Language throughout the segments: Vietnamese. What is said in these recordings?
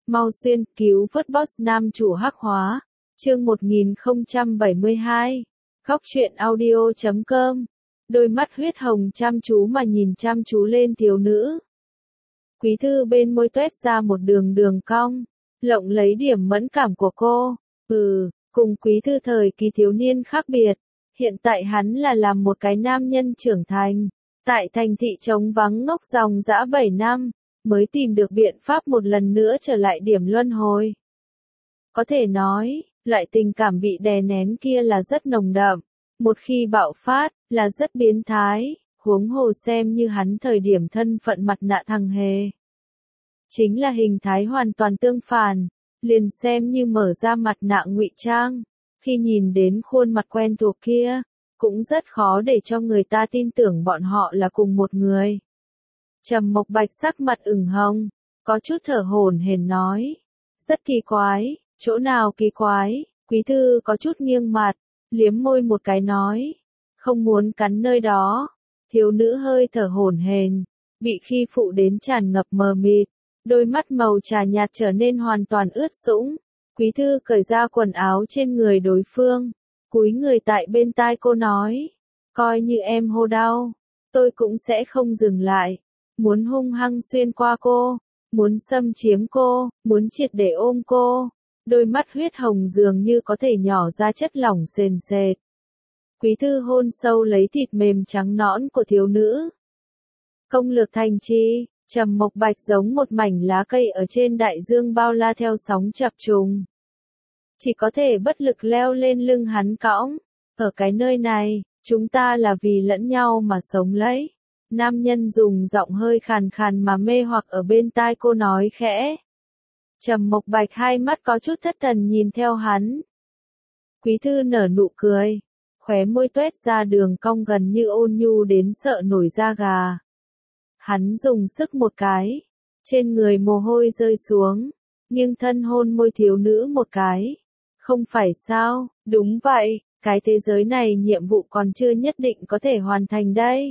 Mau xuyên cứu vớt boss nam chủ hắc hóa. Chương 1072. Góc truyện audio.com. Đôi mắt huyết hồng chăm chú mà nhìn chăm chú lên thiếu nữ. Quý thư bên môi tuét ra một đường đường cong, lộng lấy điểm mẫn cảm của cô. Cùng quý thư thời kỳ thiếu niên khác biệt. Hiện tại hắn là làm một cái nam nhân trưởng thành. Tại thành thị trống vắng ngốc dòng dã 7 năm, mới tìm được biện pháp một lần nữa trở lại điểm luân hồi. Có thể nói, loại tình cảm bị đè nén kia là rất nồng đậm. Một khi bạo phát, là rất biến thái, huống hồ xem như hắn thời điểm thân phận mặt nạ thằng hề. Chính là hình thái hoàn toàn tương phản, liền xem như mở ra mặt nạ ngụy trang. Khi nhìn đến khuôn mặt quen thuộc kia, cũng rất khó để cho người ta tin tưởng bọn họ là cùng một người. Trầm Mộc Bạch sắc mặt ửng hồng, có chút thở hổn hển nói. Rất kỳ quái, chỗ nào kỳ quái, quý thư có chút nghiêng mặt, liếm môi một cái nói. Không muốn cắn nơi đó. Thiếu nữ hơi thở hổn hển, bị khi phụ đến tràn ngập mờ mịt, đôi mắt màu trà nhạt trở nên hoàn toàn ướt sũng. Quý thư cởi ra quần áo trên người đối phương, cúi người tại bên tai cô nói. Coi như em hô đau, tôi cũng sẽ không dừng lại. Muốn hung hăng xuyên qua cô, muốn xâm chiếm cô, muốn triệt để ôm cô. Đôi mắt huyết hồng dường như có thể nhỏ ra chất lỏng sền sệt. Quý thư hôn sâu lấy thịt mềm trắng nõn của thiếu nữ. Công lược thành chi, Trầm Mộc Bạch giống một mảnh lá cây ở trên đại dương bao la theo sóng chập trùng. Chỉ có thể bất lực leo lên lưng hắn cõng. Ở cái nơi này, chúng ta là vì lẫn nhau mà sống lấy. Nam nhân dùng giọng hơi khàn khàn mà mê hoặc ở bên tai cô nói khẽ. Trầm Mộc Bạch hai mắt có chút thất thần nhìn theo hắn. Quý thư nở nụ cười, khóe môi tuét ra đường cong gần như ôn nhu đến sợ nổi da gà. Hắn dùng sức một cái, trên người mồ hôi rơi xuống, nghiêng thân hôn môi thiếu nữ một cái. Không phải sao, đúng vậy, cái thế giới này nhiệm vụ còn chưa nhất định có thể hoàn thành đây.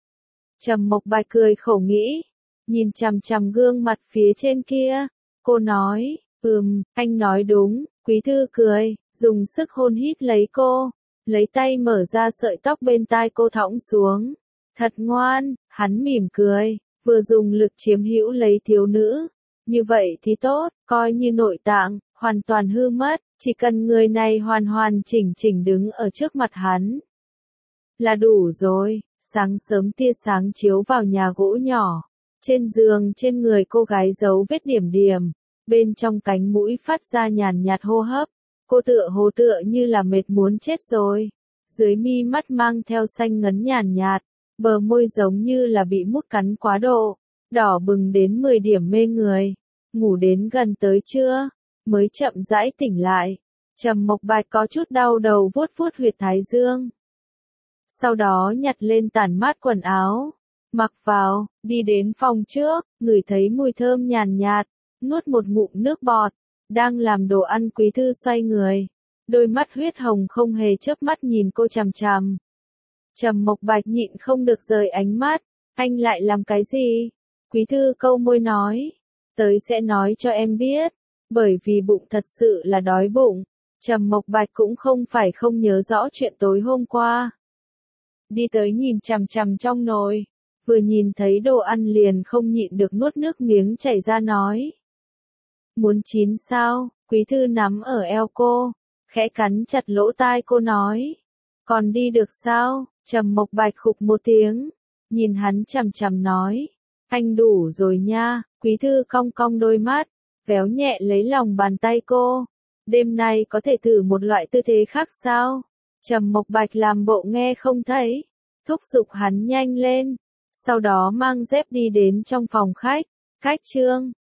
Trầm Mộc Bạch cười khổ nghĩ, nhìn chằm chằm gương mặt phía trên kia, cô nói, anh nói đúng. Quý thư cười, dùng sức hôn hít lấy cô, lấy tay mở ra sợi tóc bên tai cô thõng xuống. Thật ngoan, hắn mỉm cười, vừa dùng lực chiếm hữu lấy thiếu nữ. Như vậy thì tốt, coi như nội tạng, hoàn toàn hư mất, chỉ cần người này hoàn hoàn chỉnh chỉnh đứng ở trước mặt hắn. Là đủ rồi. Sáng sớm tia sáng chiếu vào nhà gỗ nhỏ. Trên giường trên người cô gái giấu vết điểm điểm. Bên trong cánh mũi phát ra nhàn nhạt hô hấp. Cô tựa như là mệt muốn chết rồi. Dưới mi mắt mang theo xanh ngấn nhàn nhạt. Bờ môi giống như là bị mút cắn quá độ. Đỏ bừng đến 10 điểm mê người. Ngủ đến gần tới trưa, mới chậm rãi tỉnh lại. Trầm Mộc Bạch có chút đau đầu vuốt vuốt huyệt thái dương. Sau đó nhặt lên tản mát quần áo, mặc vào, đi đến phòng trước, ngửi thấy mùi thơm nhàn nhạt, nuốt một ngụm nước bọt, đang làm đồ ăn. Quý thư xoay người, đôi mắt huyết hồng không hề chớp mắt nhìn cô chằm chằm. Trầm Mộc Bạch nhịn không được rời ánh mắt, anh lại làm cái gì? Quý thư câu môi nói, tới sẽ nói cho em biết, bởi vì bụng thật sự là đói bụng. Trầm Mộc Bạch cũng không phải không nhớ rõ chuyện tối hôm qua. Đi tới nhìn chằm chằm trong nồi, vừa nhìn thấy đồ ăn liền không nhịn được nuốt nước miếng chảy ra nói. Muốn chín sao? Quý thư nắm ở eo cô, khẽ cắn chặt lỗ tai cô nói. Còn đi được sao? Trầm Mộc Bạch khục một tiếng, nhìn hắn chằm chằm nói. Anh đủ rồi nha. Quý thư cong cong đôi mắt, véo nhẹ lấy lòng bàn tay cô. Đêm nay có thể thử một loại tư thế khác sao? Trầm Mộc Bạch làm bộ nghe không thấy, thúc giục hắn nhanh lên, sau đó mang dép đi đến trong phòng khách. Khách trương,